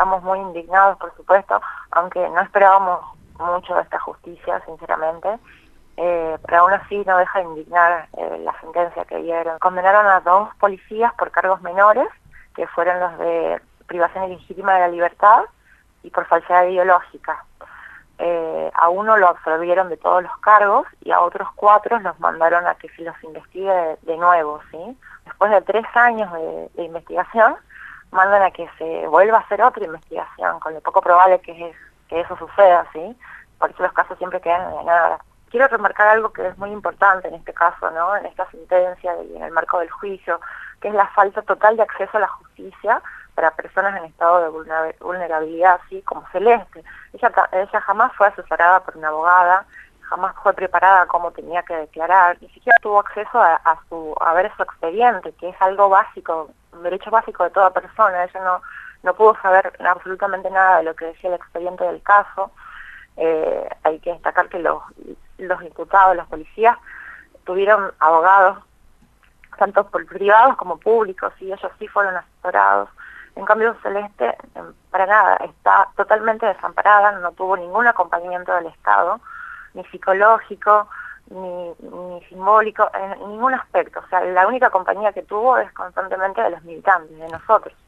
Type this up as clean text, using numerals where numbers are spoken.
estamos muy indignados, por supuesto, aunque no esperábamos mucho de esta justicia, sinceramente. Pero aún así no deja de indignar la sentencia que dieron. Condenaron a 2 policías por cargos menores, que fueron los de privación ilegítima de la libertad y por falsedad ideológica. A uno lo absolvieron de todos los cargos y a otros 4 los mandaron a que se los investigue de nuevo, ¿sí? Después de 3 años de investigación, mandan a que se vuelva a hacer otra investigación, con lo poco probable que eso suceda, ¿sí? Por eso los casos siempre quedan en la nada. Quiero remarcar algo que es muy importante en este caso, ¿no? En esta sentencia y en el marco del juicio, que es la falta total de acceso a la justicia para personas en estado de vulnerabilidad, así como Celeste. Ella jamás fue asesorada por una abogada, jamás fue preparada como tenía que declarar, ni siquiera tuvo acceso a ver su expediente, que es algo básico, un derecho básico de toda persona. Ella no pudo saber absolutamente nada de lo que decía el expediente del caso. Hay que destacar que los imputados, los policías, tuvieron abogados, tanto por privados como públicos, y ellos sí fueron asesorados. En cambio, Celeste, para nada, está totalmente desamparada, no tuvo ningún acompañamiento del Estado, ni psicológico, ni simbólico, en ningún aspecto. O sea, la única compañía que tuvo es constantemente de los militantes, de nosotros.